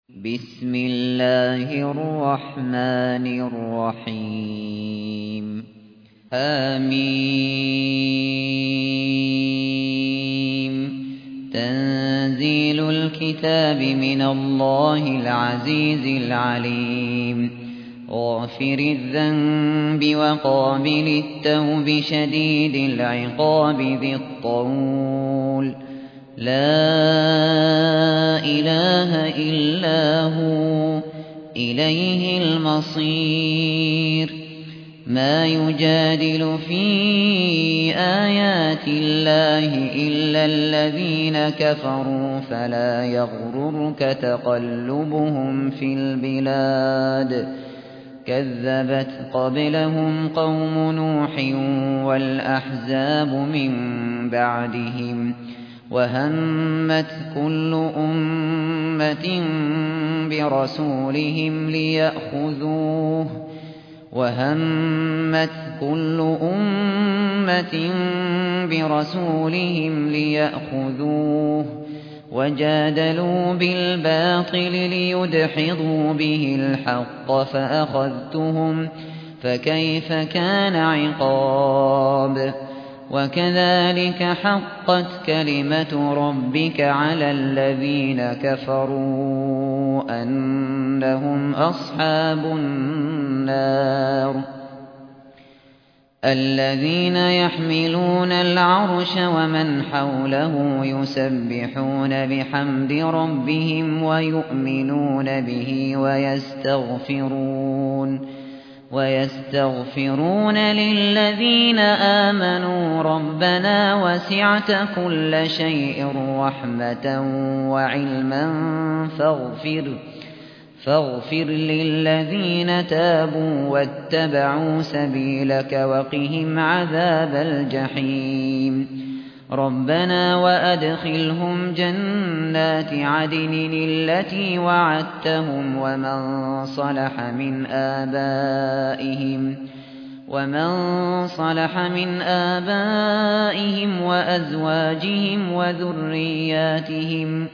بسم الله الرحمن الرحيم آمين. تنزيل الكتاب من الله العزيز العليم. غافر الذنب وقابل التوب شديد العقاب ذي الطول لا إله إلا هو إليه المصير. ما يجادل في آيات الله إلا الذين كفروا فلا يغررك تقلبهم في البلاد. كذبت قبلهم قوم نوح والأحزاب من بعدهم وهمت كل أمة برسولهم ليأخذوه وجادلوا بالباطل ليدحضوا به الحق فأخذتهم فكيف كان عقاب. وكذلك حقت كلمة ربك على الذين كفروا أنهم أصحاب النار. الذين يحملون العرش ومن حوله يسبحون بحمد ربهم ويؤمنون به ويستغفرون للذين آمنوا ربنا وسعت كل شيء رحمة وعلما فاغفر للذين تابوا واتبعوا سبيلك وقهم عذاب الجحيم. ربنا وأدخلهم جنات عدن التي وعدتهم ومن صلح من آبائهم وأزواجهم وذرياتهم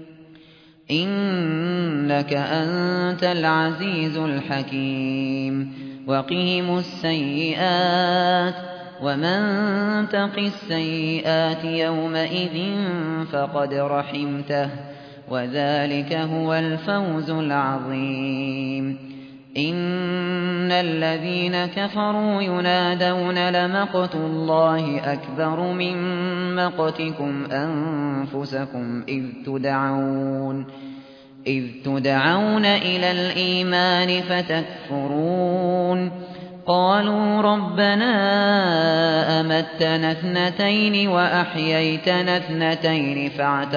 إنك أنت العزيز الحكيم. وقهم السيئات ومن تق السيئات يومئذ فقد رحمته وذلك هو الفوز العظيم. إن الذين كفروا ينادون لمقت الله أكبر من مقتكم أنفسكم إذ تدعون إلى الإيمان فتكفرون. قالوا ربنا أمتنا اثنتين وأحييتنا اثنتين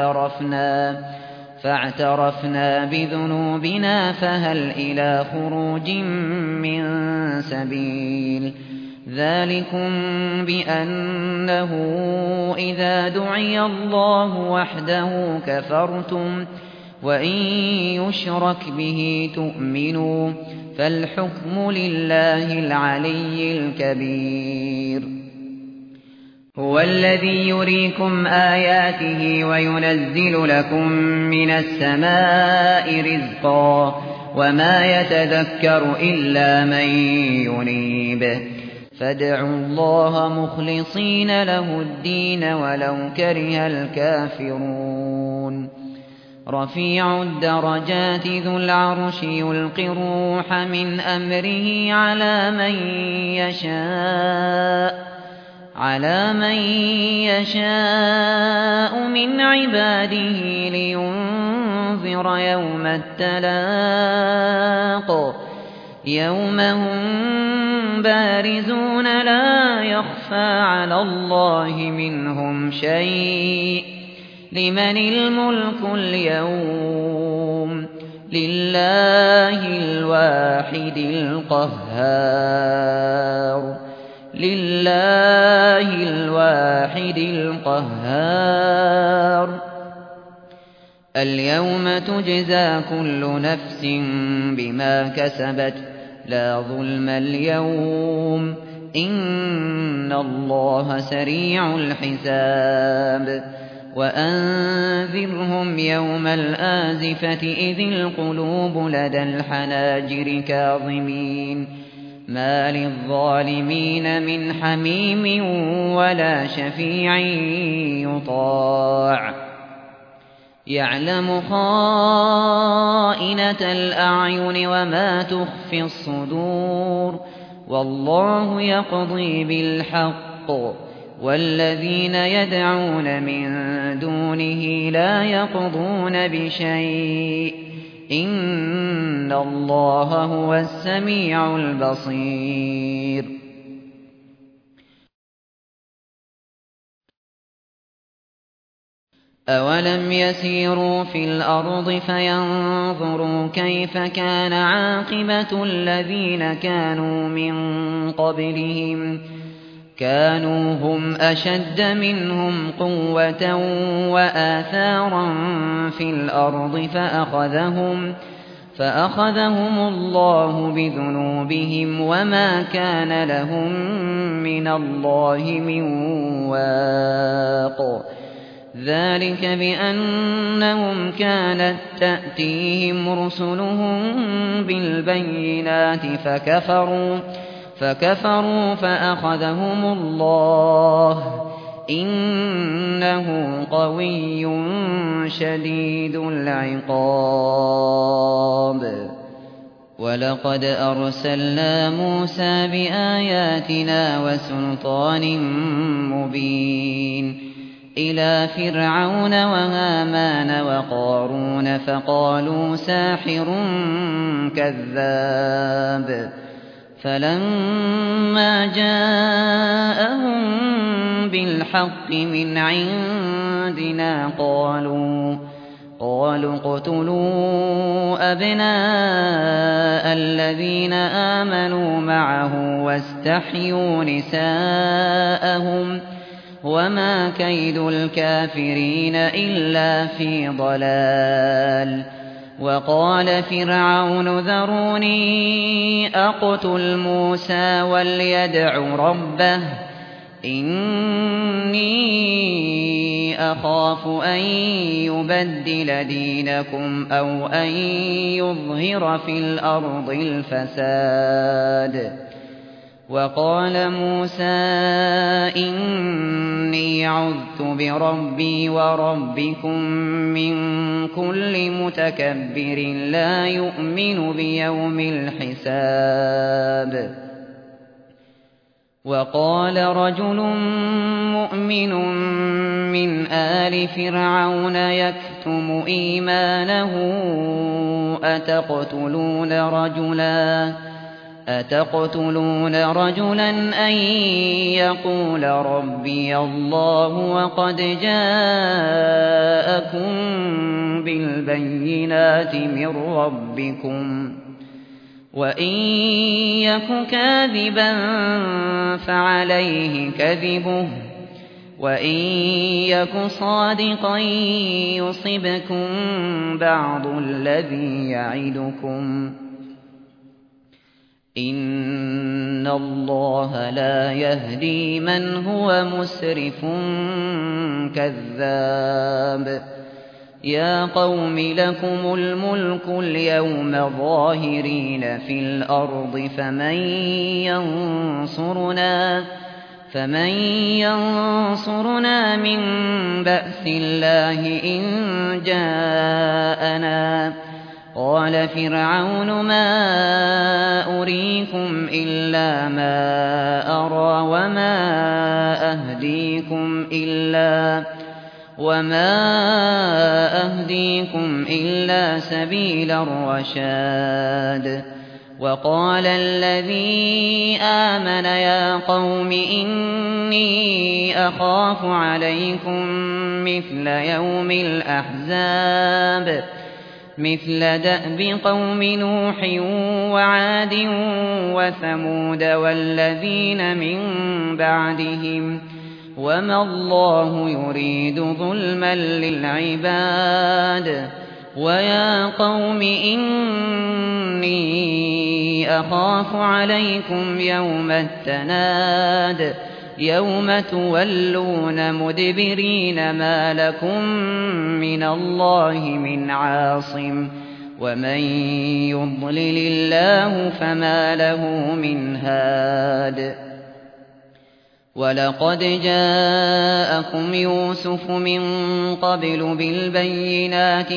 فاعترفنا بذنوبنا فهل إلى خروج من سبيل. ذلكم بأنه إذا دعي الله وحده كفرتم وإن يشرك به تؤمنوا فالحكم لله العلي الكبير. هو الذي يريكم آياته وينزل لكم من السماء رزقا وما يتذكر إلا من ينيب. فادعوا الله مخلصين له الدين ولو كره الكافرون. رفيع الدرجات ذو العرش يلقي الروح من أمره على من يشاء من عباده لينذر يوم التلاق. يوم هم بارزون لا يخفى على الله منهم شيء. لمن الملك اليوم لله الواحد القهار. اليوم تجزى كل نفس بما كسبت لا ظلم اليوم إن الله سريع الحساب. وأنذرهم يوم الآزفة إذ القلوب لدى الحناجر كاظمين ما للظالمين من حميم ولا شفيع يطاع يعلم خائنة الأعين وما تخفي الصدور والله يقضي بالحق والذين يدعون من دونه لا يقضون بشيء إن الله هو السميع البصير أولم يسيروا في الأرض فينظروا كيف كان عاقبة الذين كانوا من قبلهم كانوا هم أشد منهم قوة وآثارا في الأرض فأخذهم الله بذنوبهم وما كان لهم من الله من واق ذلك بأنهم كانت تأتيهم رسلهم بالبينات فكفروا فأخذهم الله إنه قوي شديد العقاب ولقد أرسلنا موسى بآياتنا وسلطان مبين إلى فرعون وهامان وقارون فقالوا ساحر كذاب فلما جاءهم بالحق من عندنا قالوا اقتلوا أبناء الذين آمنوا معه واستحيوا نساءهم وما كيد الكافرين إلا في ضلال وقال فرعون ذروني أقتل موسى وليدع ربه إني أخاف أن يبدل دينكم أو أن يظهر في الأرض الفساد وقال موسى إني عذت بربي وربكم من كل متكبر لا يؤمن بيوم الحساب وقال رجل مؤمن من آل فرعون يكتم إيمانه أتقتلون رجلا أن يقول ربي الله وقد جاءكم بالبينات من ربكم وإن يك كاذبا فعليه كذبه وإن يك صادقا يصبكم بعض الذي يعدكم إن الله لا يهدي من هو مسرف كذاب يا قوم لكم الملك اليوم ظاهرين في الأرض فمن ينصرنا من بأس الله إن جاءنا قال فرعون ما أريكم إلا ما أرى وما أهديكم إلا سبيل الرشاد وقال الذي آمن يا قوم إني أخاف عليكم مثل يوم الأحزاب مثل دأب قوم نوح وعاد وثمود والذين من بعدهم وما الله يريد ظلما للعباد ويا قوم إني أخاف عليكم يوم التناد يوم تولون مدبرين ما لكم من الله من عاصم ومن يضلل الله فما له من هاد ولقد جاءكم يوسف من قبل بالبينات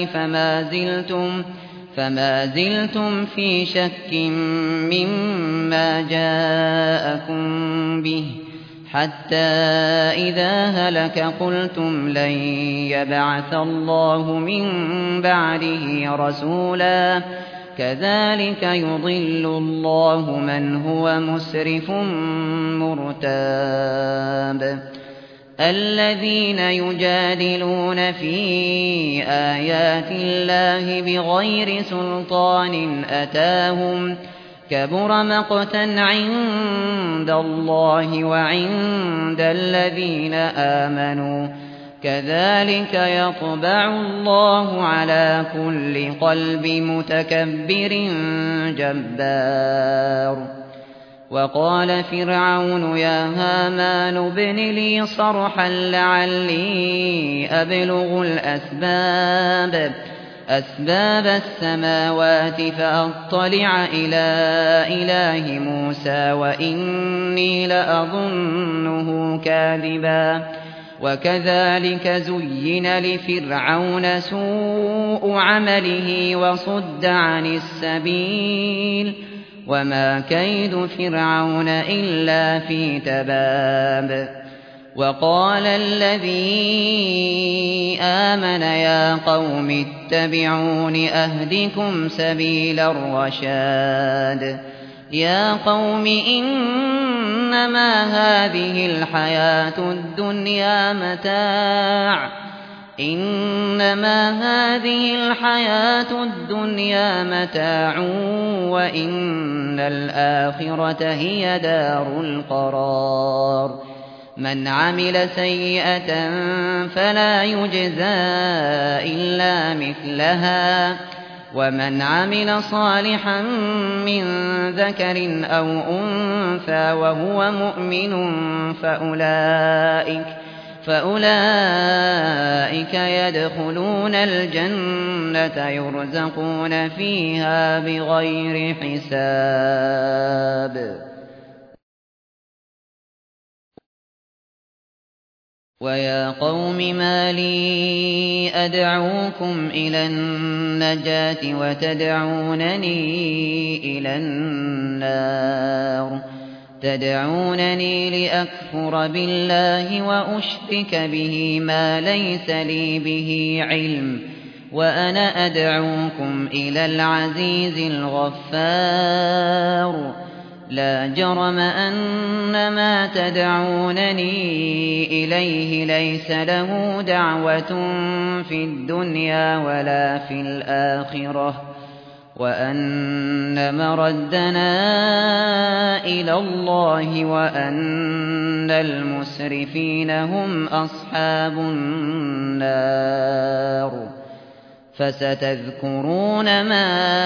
فما زلتم في شك مما جاءكم به حتى إذا هلك قلتم لن يبعث الله من بعده رسولا كذلك يضل الله من هو مسرف مرتاب الذين يجادلون في آيات الله بغير سلطان أتاهم كبر مقتا عند الله وعند الذين آمنوا كذلك يطبع الله على كل قلب متكبر جبار وقال فرعون يا هامان ابن لي صرحا لعلي أبلغ أسباب السماوات فأطلع إلى إله موسى وإني لأظنه كاذبا وكذلك زين لفرعون سوء عمله وصد عن السبيل وما كيد فرعون إلا في تباب وقال الذي آمن يا قوم اتبعون أهدكم سبيل الرشاد يا قوم إنما هذه الحياة الدنيا متاع وإن الآخرة هي دار القرار من عمل سيئة فلا يجزى إلا مثلها ومن عمل صالحا من ذكر أو أنثى وهو مؤمن فأولئك يدخلون الجنة يرزقون فيها بغير حساب ويا قوم ما لي أدعوكم إلى النجاة وتدعونني إلى النار تدعونني لأكفر بالله وأشرك به ما ليس لي به علم وأنا أدعوكم إلى العزيز الغفار لا جرم أن ما تدعونني إليه ليس له دعوة في الدنيا ولا في الآخرة وأن مردنا إلى الله وأن المسرفين هم أصحاب النار فستذكرون ما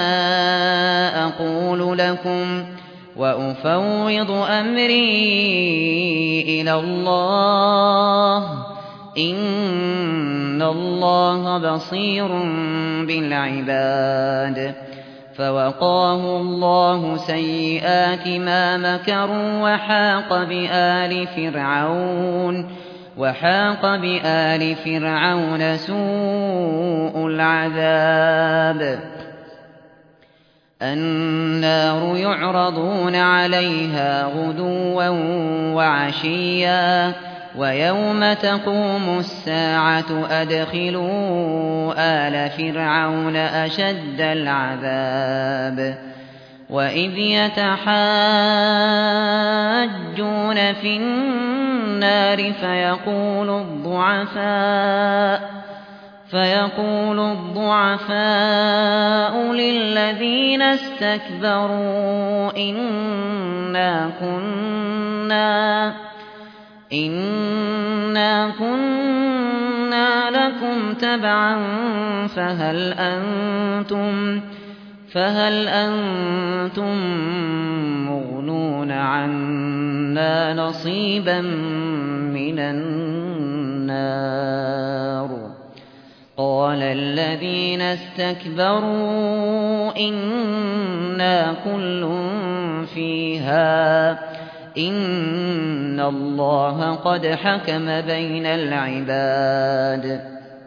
أقول لكم وأفوض أمري إلى الله إن الله بصير بالعباد فوقاه الله سيئات ما مكروا وحاق بآل فرعون سوء العذاب النار يعرضون عليها غدوا وعشيا ويوم تقوم الساعة أدخلوا آل فرعون أشد العذاب وإذ يتحاجون في النار فيقول الضعفاء للذين استكبروا إنا كنا لكم تبعا فهل أنتم مغنون عنا نصيبا من النار قال الذين استكبروا إنا كل فيها إن الله قد حكم بين العباد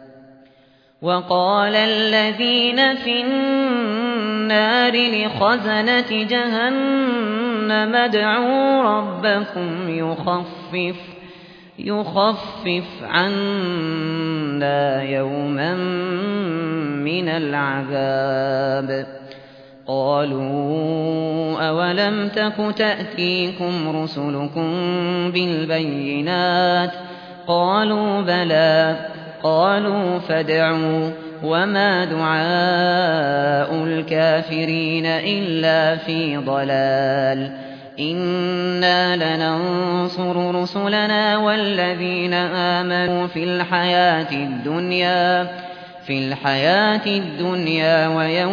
وقال الذين في النار لخزنة جهنم ادعوا ربكم يخفف عنا يوما من العذاب قالوا أولم تك تأتيكم رسلكم بالبينات قالوا بلى قالوا فادعوا وما دعاء الكافرين إلا في ضلال إنا لننصر رسلنا والذين آمنوا في الحياة الدنيا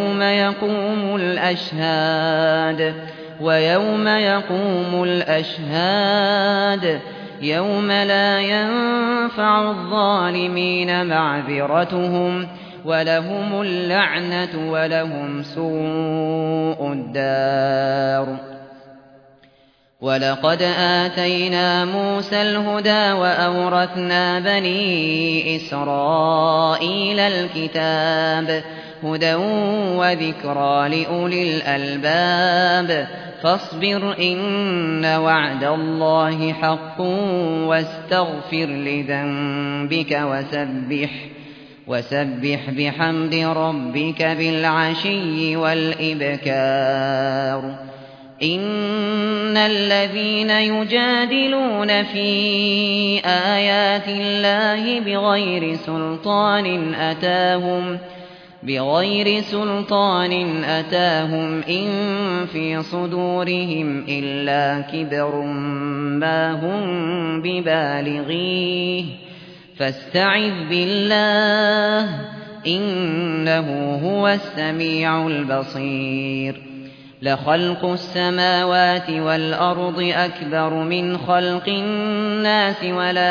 ويوم يقوم الأشهاد يوم لا ينفع الظالمين معذرتهم ولهم اللعنة ولهم سوء الدار ولقد آتينا موسى الهدى وأورثنا بني إسرائيل الكتاب هدى وذكرى لأولي الألباب فاصبر إن وعد الله حق واستغفر لذنبك وسبح بحمد ربك بالعشي والإبكار إن الذين يجادلون في آيات الله بغير سلطان أتاهم إن في صدورهم إلا كبر ما هم ببالغيه فاستعذ بالله إنه هو السميع البصير لخلق السماوات والأرض أكبر من خلق الناس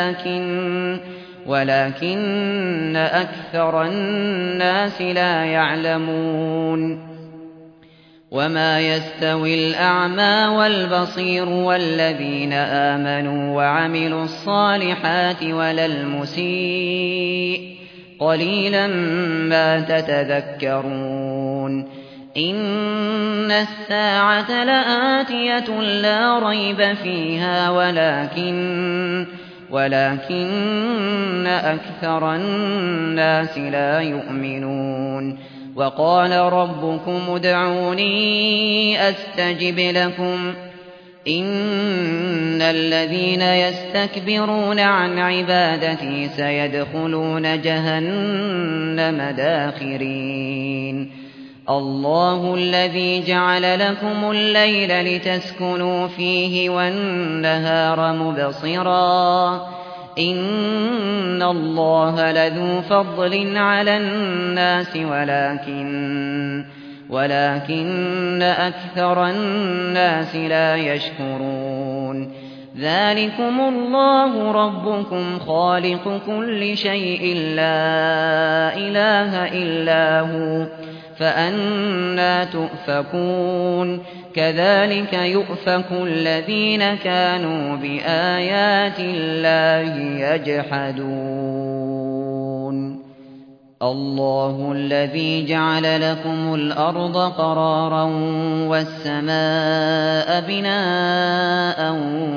ولكن أكثر الناس لا يعلمون وما يستوي الأعمى والبصير والذين آمنوا وعملوا الصالحات ولا المسيء قليلا ما تتذكرون إن الساعة لآتية لا ريب فيها ولكن أكثر الناس لا يؤمنون وقال ربكم ادعوني أستجب لكم إن الذين يستكبرون عن عبادتي سيدخلون جهنم داخرين الله الذي جعل لكم الليل لتسكنوا فيه والنهار مبصرا إن الله لذو فضل على الناس ولكن أكثر الناس لا يشكرون ذلكم الله ربكم خالق كل شيء لا إله إلا هو فأنى تؤفكون كذلك يؤفك الذين كانوا بآيات الله يجحدون الله الذي جعل لكم الأرض قرارا والسماء بناء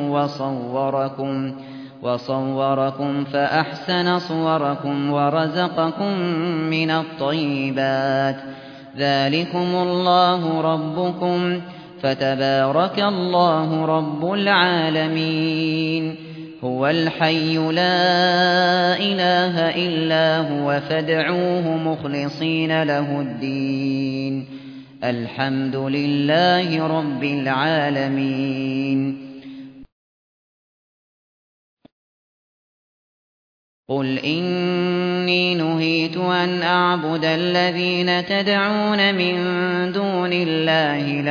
وصوركم فأحسن صوركم ورزقكم من الطيبات ذلكم الله ربكم فتبارك الله رب العالمين هو الحي لا إله إلا هو فادعوه مخلصين له الدين الحمد لله رب العالمين قُلْ إِنِّي نُهِيتُ أَنْ أَعْبُدَ الَّذِينَ تَدْعُونَ مِن دُونِ اللَّهِ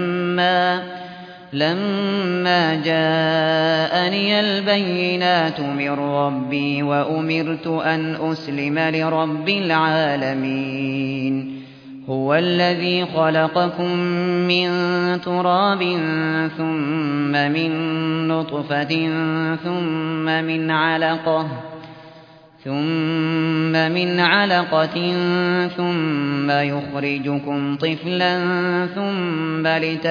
لَمَّا جَاءَنِيَ الْبَيِّنَاتُ مِن رَّبِّي وَأُمِرْتُ أَنْ أُسْلِمَ لِرَبِّ الْعَالَمِينَ هُوَ الَّذِي خَلَقَكُم مِّن تُرَابٍ ثُمَّ مِن نُّطْفَةٍ ثُمَّ مِنْ عَلَقَةٍ ثُمَّ يُخْرِجُكُمْ طِفْلًا ثُمَّ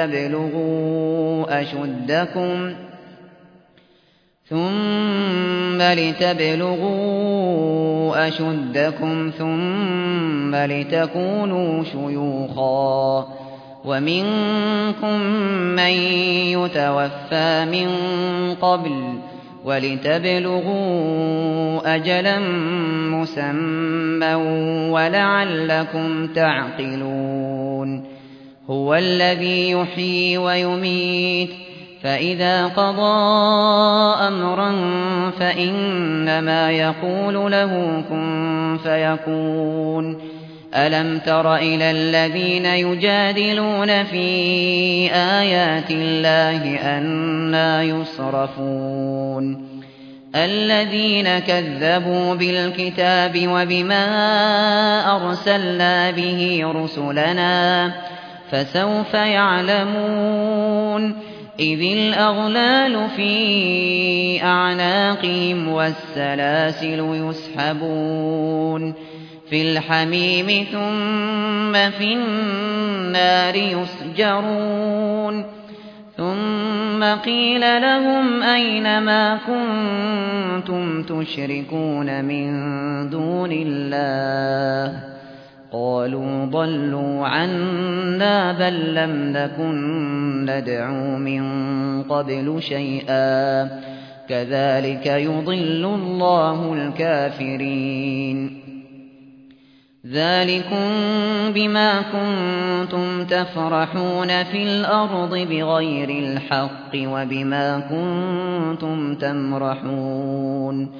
لِتَبْلُغُوا أَشُدَّكُمْ ثُمَّ لِتَكُونُوا شُيُوخًا وَمِنكُم مَّن يُتَوَفَّىٰ مِن قَبْلُ وَلِتَبْلُغُوا أَجَلًا مُّسَمًّى وَلَعَلَّكُمْ تَعْقِلُونَ هُوَ الَّذِي يُحْيِي وَيُمِيتُ فَإِذَا قَضَىٰ أَمْرًا فَإِنَّمَا يَقُولُ لَهُ كُن فَيَكُونُ أَلَمْ تَرَ إِلَى الَّذِينَ يُجَادِلُونَ فِي آيَاتِ اللَّهِ أَنَّىٰ يُصْرَفُونَ الَّذِينَ كَذَّبُوا بِالْكِتَابِ وَبِمَا أَرْسَلْنَا بِهِ رُسُلَنَا فَسَوْفَ يَعْلَمُونَ إِذِ الْأَغْلَالُ فِي أَعْنَاقِهِمْ وَالسَّلَاسِلُ يُسْحَبُونَ فِي الْحَمِيمِ ثُمَّ فِي النَّارِ يُسْجَرُونَ ثُمَّ قِيلَ لَهُمْ أَيْنَ مَا كُنتُمْ تُشْرِكُونَ مِن دُونِ اللَّهِ قَالُوا ضَلُّوا عَنَّا بَل لَّمْ نَكُن نَّدْعُو مِن قَبْلُ شَيْئًا ۚ كَذَٰلِكَ يُضِلُّ اللَّهُ الْكَافِرِينَ ذَٰلِكُم بِمَا كُنتُمْ تَفْرَحُونَ فِي الْأَرْضِ بِغَيْرِ الْحَقِّ وَبِمَا كُنتُمْ تَمْرَحُونَ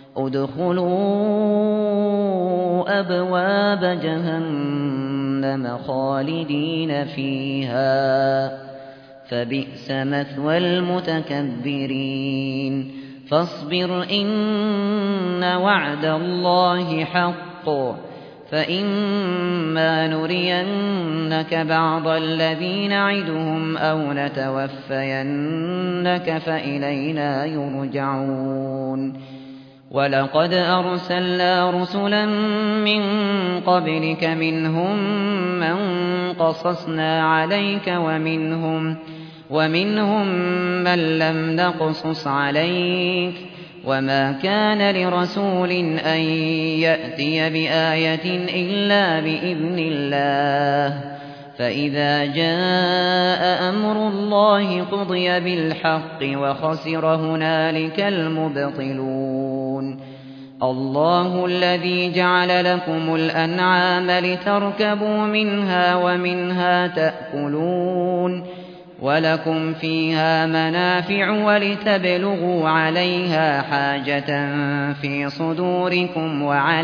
ادْخُلُوا أَبْوَابَ جَهَنَّمَ خَالِدِينَ فِيهَا فَبِئْسَ مَثْوَى الْمُتَكَبِّرِينَ فَاصْبِرْ إِنَّ وَعْدَ اللَّهِ حَقٌّ فَإِمَّا نُرِيَنَّكَ بَعْضَ الَّذِي نَعِدُهُمْ أَوْ نَتَوَفَّيَنَّكَ فَإِلَيْنَا يُرْجَعُونَ وَلَقَدْ أَرْسَلْنَا رُسُلًا مِّن قَبْلِكَ مِنْهُم مَّن قَصَصْنَا عَلَيْكَ وَمِنْهُم مَّن لَّمْ نَقْصُصْ عَلَيْكَ ۗ وَمَا كَانَ لِرَسُولٍ أَن يَأْتِيَ بِآيَةٍ إِلَّا بِإِذْنِ اللَّهِ ۚ فَإِذَا جَاءَ أَمْرُ اللَّهِ قُضِيَ بِالْحَقِّ وَخَسِرَ هُنَالِكَ الْمُبْطِلُونَ اللَّهُ الَّذِي جَعَلَ لَكُمُ الْأَنْعَامَ لِتَرْكَبُوا مِنْهَا وَمِنْهَا تَأْكُلُونَ وَلَكُمْ فِيهَا مَنَافِعُ وَلِتَبْلُغُوا عَلَيْهَا حَاجَةً فِي صُدُورِكُمْ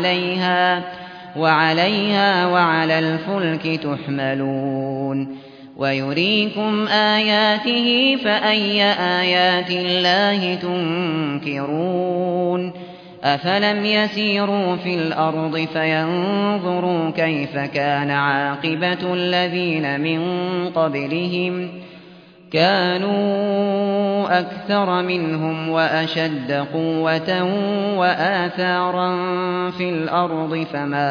وَعَلَيْهَا وَعَلَى الْفُلْكِ تُحْمَلُونَ وَيُرِيكُمْ آيَاتِهِ فَأَيَّ آيَاتِ اللَّهِ تُنكِرُونَ أَفَلَمْ يَسِيرُوا فِي الْأَرْضِ فَيَنظُرُوا كَيْفَ كَانَ عَاقِبَةُ الَّذِينَ مِن قَبْلِهِمْ كَانُوا أَكْثَرَ مِنْهُمْ وَأَشَدَّ قُوَّةً وَآثَارًا فِي الْأَرْضِ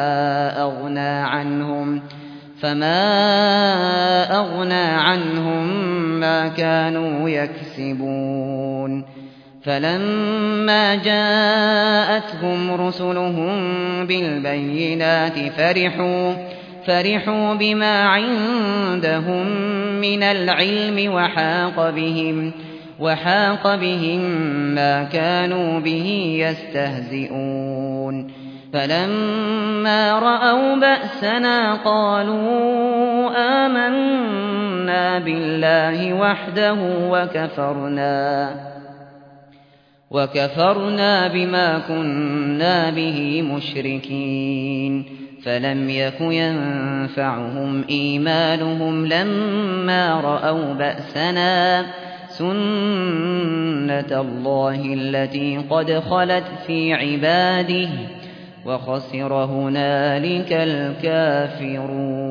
فَمَا أَغْنَىٰ عَنْهُم مَّا كَانُوا يَكْسِبُونَ فَلَمَّا جَاءَتْهُمْ رُسُلُهُم بِالْبَيِّنَاتِ فَرِحُوا بِمَا عِندَهُم مِّنَ الْعِلْمِ وَحَاقَ بِهِم مَّا كَانُوا بِهِ يَسْتَهْزِئُونَ فَلَمَّا رَأَوْا بَأْسَنَا قَالُوا آمَنَّا بِاللَّهِ وَحْدَهُ وكفرنا بما كنا به مشركين فلم يك ينفعهم إيمانهم لما رأوا بأسنا سنة الله التي قد خلت في عباده وخسر هنالك الكافرون.